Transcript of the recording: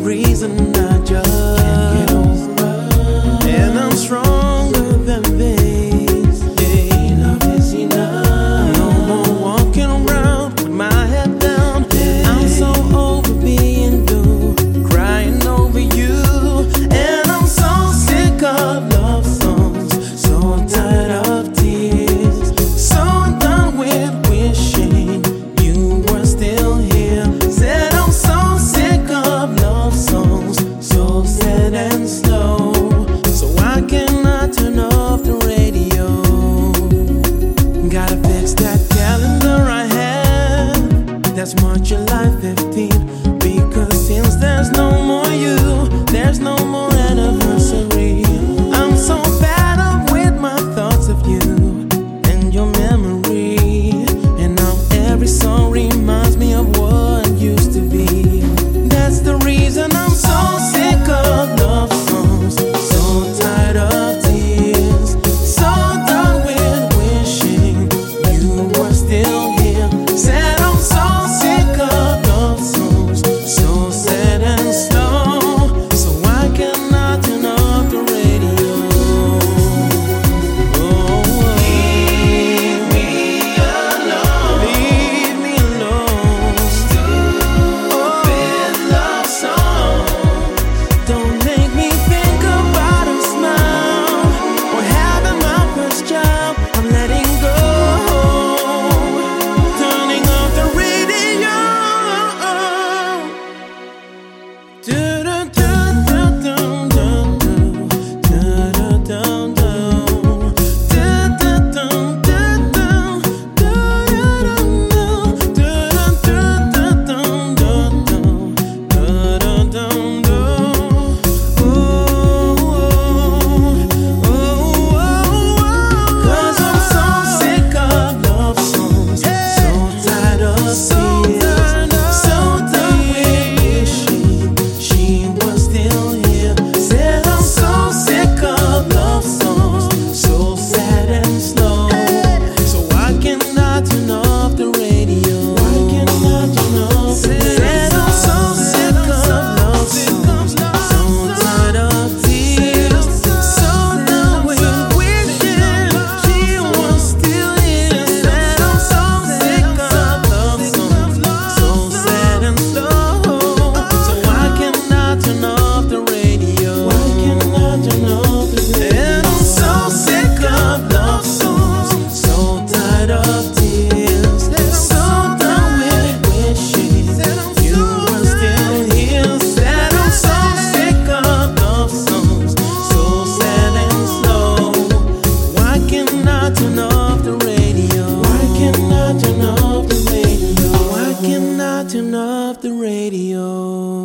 reason I just can't get over, and I'm stronger than this. Yeah, enough is enough. No more walking around with my head down. I'm so over being blue, crying over you, and I'm so sick of love songs, so tired of tears, so done with wishing you were still here. Said I'm so sick of love songs, so sad and slow, so I cannot turn off the radio. Gotta fix that calendar I have, that's March, July 15, because since there's no more you, there's no more anniversary. I'm so fed up with my thoughts of you and your memory, and now every song reminds me of what used to be. That's the reason I'm so sick of love songs, so tired of tears, so done with wishing you were still here. Said I'm so sick of love songs, so sad and slow, so I cannot turn off the radio. Oh, leave me alone, leave me alone. Stupid love songs don't make me think about a smile or having my first child. I'm letting go, turning off the radio. Cause I'm so sick of love songs, so tired of tears, so done with wishing she was still here. Said I'm so sick of love songs, so sad and slow, so I cannot turn off the radio. I cannot turn off the radio. Said I'm so sick of love songs, so tired of tears, so done with wishing she was still here. Said I'm so sick of love songs, so sad and slow, so I cannot turn off the radio. I cannot turn off the radio. And I'm so sick of love songs, so tired of tears, so done with wishing you were still here. Said I'm so sick of love songs, so sad and slow. Why cannot turn off the radio? Why cannot turn off the radio? Why cannot turn off the radio?